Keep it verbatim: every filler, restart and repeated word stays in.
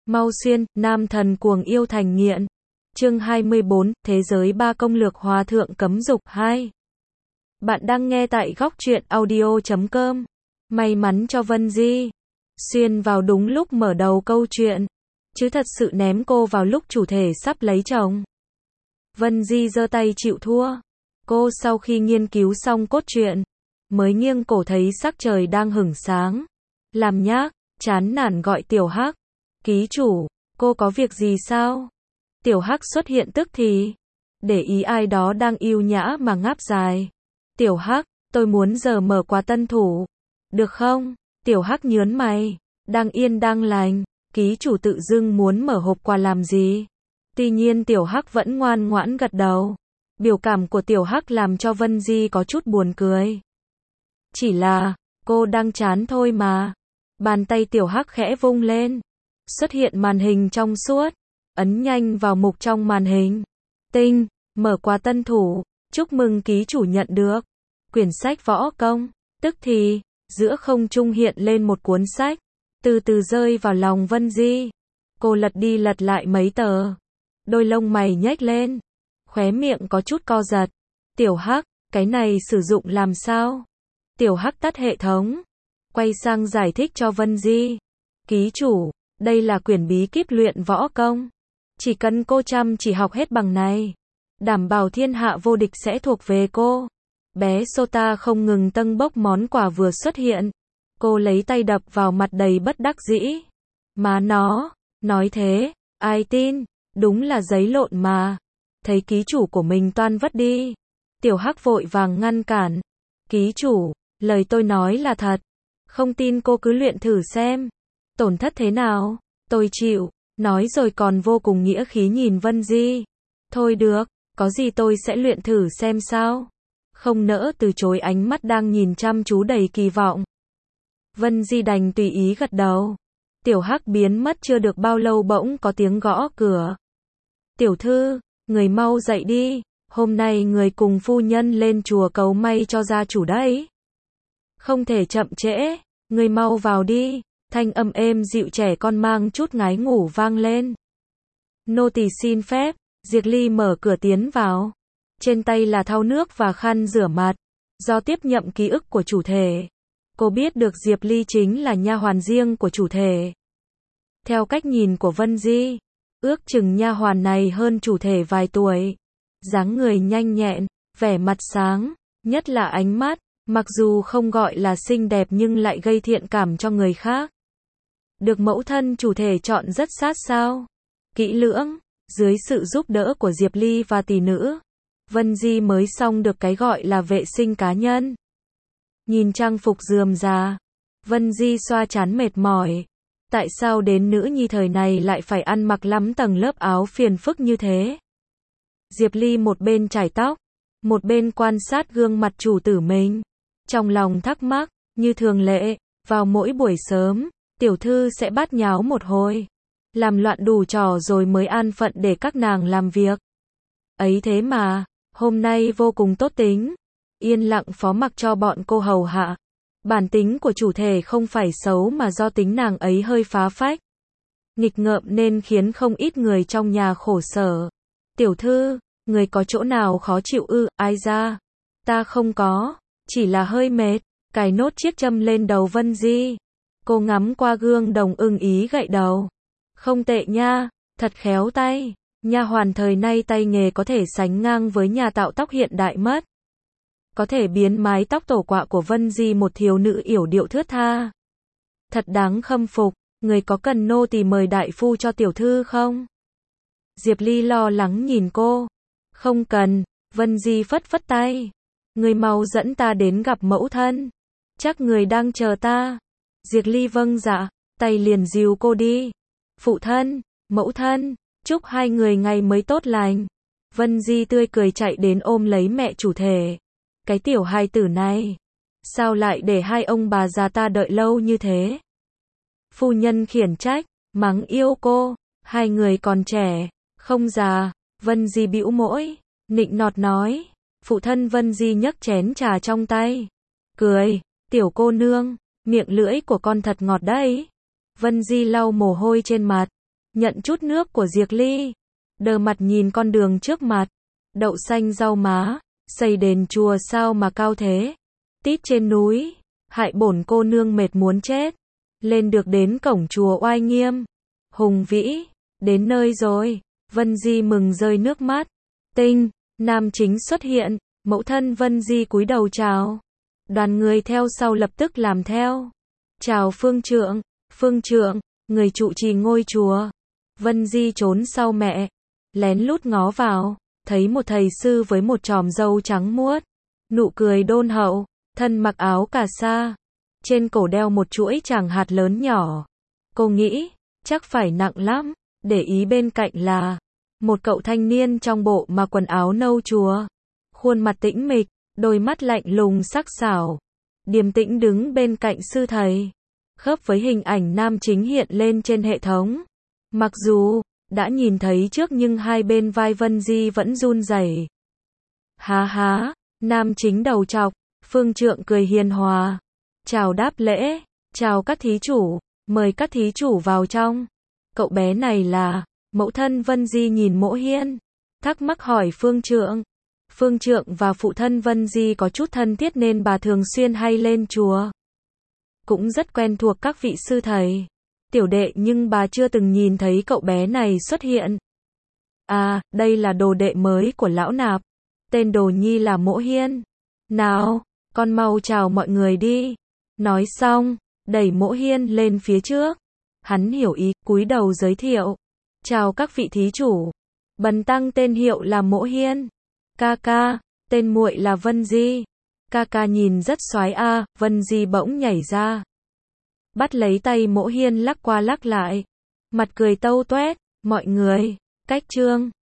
Mau xuyên, nam thần cuồng yêu thành nghiện. Chương hai mươi bốn, Thế giới ba công lược hòa thượng cấm dục hai. Bạn đang nghe tại góc truyện audio chấm com. May mắn cho Vân Di. Xuyên vào đúng lúc mở đầu câu chuyện. Chứ thật sự ném cô vào lúc chủ thể sắp lấy chồng. Vân Di giơ tay chịu thua. Cô sau khi nghiên cứu xong cốt truyện, mới nghiêng cổ thấy sắc trời đang hửng sáng. Làm nhác, chán nản gọi Tiểu Hắc. Ký chủ, cô có việc gì sao? Tiểu Hắc xuất hiện tức thì, để ý ai đó đang yêu nhã mà ngáp dài. Tiểu Hắc, tôi muốn giờ mở quà tân thủ. Được không? Tiểu Hắc nhớn mày. Đang yên đang lành, ký chủ tự dưng muốn mở hộp quà làm gì? Tuy nhiên Tiểu Hắc vẫn ngoan ngoãn gật đầu. Biểu cảm của Tiểu Hắc làm cho Vân Di có chút buồn cười. Chỉ là, cô đang chán thôi mà. Bàn tay Tiểu Hắc khẽ vung lên. Xuất hiện màn hình trong suốt. Ấn nhanh vào mục trong màn hình. Tinh, mở quà tân thủ. Chúc mừng ký chủ nhận được quyển sách võ công. Tức thì, giữa không trung hiện lên một cuốn sách. Từ từ rơi vào lòng Vân Di. Cô lật đi lật lại mấy tờ. Đôi lông mày nhếch lên. Khóe miệng có chút co giật. Tiểu Hắc, cái này sử dụng làm sao? Tiểu Hắc tắt hệ thống. Quay sang giải thích cho Vân Di. Ký chủ, đây là quyển bí kíp luyện võ công. Chỉ cần cô chăm chỉ học hết bằng này, đảm bảo thiên hạ vô địch sẽ thuộc về cô. Bé Sota không ngừng tâng bốc món quà vừa xuất hiện. Cô lấy tay đập vào mặt đầy bất đắc dĩ. Má nó, nói thế, ai tin, đúng là giấy lộn mà. Thấy ký chủ của mình toan vất đi. Tiểu Hắc vội vàng ngăn cản. Ký chủ, lời tôi nói là thật. Không tin cô cứ luyện thử xem. Tổn thất thế nào? Tôi chịu. Nói rồi còn vô cùng nghĩa khí nhìn Vân Di. Thôi được, có gì tôi sẽ luyện thử xem sao. Không nỡ từ chối ánh mắt đang nhìn chăm chú đầy kỳ vọng. Vân Di đành tùy ý gật đầu. Tiểu Hắc biến mất chưa được bao lâu bỗng có tiếng gõ cửa. Tiểu thư, người mau dậy đi. Hôm nay người cùng phu nhân lên chùa cầu may cho gia chủ đấy. Không thể chậm trễ, người mau vào đi. Thanh âm êm dịu trẻ con mang chút ngái ngủ vang lên. Nô tỳ xin phép. Diệp Ly mở cửa tiến vào. Trên tay là thau nước và khăn rửa mặt. Do tiếp nhận ký ức của chủ thể, cô biết được Diệp Ly chính là nha hoàn riêng của chủ thể. Theo cách nhìn của Vân Di, ước chừng nha hoàn này hơn chủ thể vài tuổi. Dáng người nhanh nhẹn, vẻ mặt sáng, nhất là ánh mắt, mặc dù không gọi là xinh đẹp nhưng lại gây thiện cảm cho người khác. Được mẫu thân chủ thể chọn rất sát sao. Kỹ lưỡng, dưới sự giúp đỡ của Diệp Ly và tỷ nữ, Vân Di mới xong được cái gọi là vệ sinh cá nhân. Nhìn trang phục rườm rà, Vân Di xoa trán mệt mỏi. Tại sao đến nữ nhi thời này lại phải ăn mặc lắm tầng lớp áo phiền phức như thế? Diệp Ly một bên chải tóc, một bên quan sát gương mặt chủ tử mình. Trong lòng thắc mắc, như thường lệ, vào mỗi buổi sớm, tiểu thư sẽ bát nháo một hồi. Làm loạn đủ trò rồi mới an phận để các nàng làm việc. Ấy thế mà, hôm nay vô cùng tốt tính. Yên lặng phó mặc cho bọn cô hầu hạ. Bản tính của chủ thể không phải xấu mà do tính nàng ấy hơi phá phách. Nghịch ngợm nên khiến không ít người trong nhà khổ sở. Tiểu thư, người có chỗ nào khó chịu ư? Ai ra? Ta không có, chỉ là hơi mệt. Cài nốt chiếc châm lên đầu Vân Di. Cô ngắm qua gương đồng ưng ý gậy đầu. Không tệ nha, thật khéo tay. Nha hoàn thời nay tay nghề có thể sánh ngang với nhà tạo tóc hiện đại mất. Có thể biến mái tóc tổ quạ của Vân Di một thiếu nữ yểu điệu thướt tha. Thật đáng khâm phục. Người có cần nô tỳ mời đại phu cho tiểu thư không? Diệp Ly lo lắng nhìn cô. Không cần. Vân Di phất phất tay. Người mau dẫn ta đến gặp mẫu thân. Chắc người đang chờ ta. Diệp Ly vâng dạ. Tay liền dìu cô đi. Phụ thân, mẫu thân, chúc hai người ngày mới tốt lành. Vân Di tươi cười chạy đến ôm lấy mẹ chủ thể. Cái tiểu hài tử này, sao lại để hai ông bà già ta đợi lâu như thế? Phu nhân khiển trách, mắng yêu cô, hai người còn trẻ, không già. Vân Di bĩu môi, nịnh nọt nói. Phụ thân Vân Di nhấc chén trà trong tay, cười, tiểu cô nương, miệng lưỡi của con thật ngọt đấy. Vân Di lau mồ hôi trên mặt, nhận chút nước của Diệc Ly, đờ mặt nhìn con đường trước mặt, đậu xanh rau má, xây đền chùa sao mà cao thế, tít trên núi, hại bổn cô nương mệt muốn chết, lên được đến cổng chùa oai nghiêm, hùng vĩ, đến nơi rồi, Vân Di mừng rơi nước mắt, tinh, nam chính xuất hiện, mẫu thân Vân Di cúi đầu chào, đoàn người theo sau lập tức làm theo, chào phương trượng, phương trượng, người trụ trì ngôi chùa, Vân Di trốn sau mẹ, lén lút ngó vào, thấy một thầy sư với một chòm râu trắng muốt, nụ cười đôn hậu, thân mặc áo cà sa, trên cổ đeo một chuỗi tràng hạt lớn nhỏ. Cô nghĩ, chắc phải nặng lắm, để ý bên cạnh là một cậu thanh niên trong bộ mà quần áo nâu chùa, khuôn mặt tĩnh mịch, đôi mắt lạnh lùng sắc sảo, điềm tĩnh đứng bên cạnh sư thầy, khớp với hình ảnh nam chính hiện lên trên hệ thống. Mặc dù đã nhìn thấy trước nhưng hai bên vai Vân Di vẫn run rẩy. Há há, nam chính đầu trọc, phương trượng cười hiền hòa, chào đáp lễ, chào các thí chủ, mời các thí chủ vào trong. Cậu bé này là, mẫu thân Vân Di nhìn Mỗ Hiên, thắc mắc hỏi phương trượng. Phương trượng và phụ thân Vân Di có chút thân thiết nên bà thường xuyên hay lên chùa, cũng rất quen thuộc các vị sư thầy, tiểu đệ, nhưng bà chưa từng nhìn thấy cậu bé này xuất hiện. À, đây là đồ đệ mới của lão nạp, tên đồ nhi là Mỗ Hiên. Nào, con mau chào mọi người đi. Nói xong, đẩy Mỗ Hiên lên phía trước. Hắn hiểu ý, cúi đầu giới thiệu. Chào các vị thí chủ. Bần tăng tên hiệu là Mỗ Hiên. Ca ca, tên muội là Vân Di. Ca ca nhìn rất soái a. À, Vân Di bỗng nhảy ra, bắt lấy tay Mỗ Hiên lắc qua lắc lại, mặt cười tâu toét. Mọi người, cách chương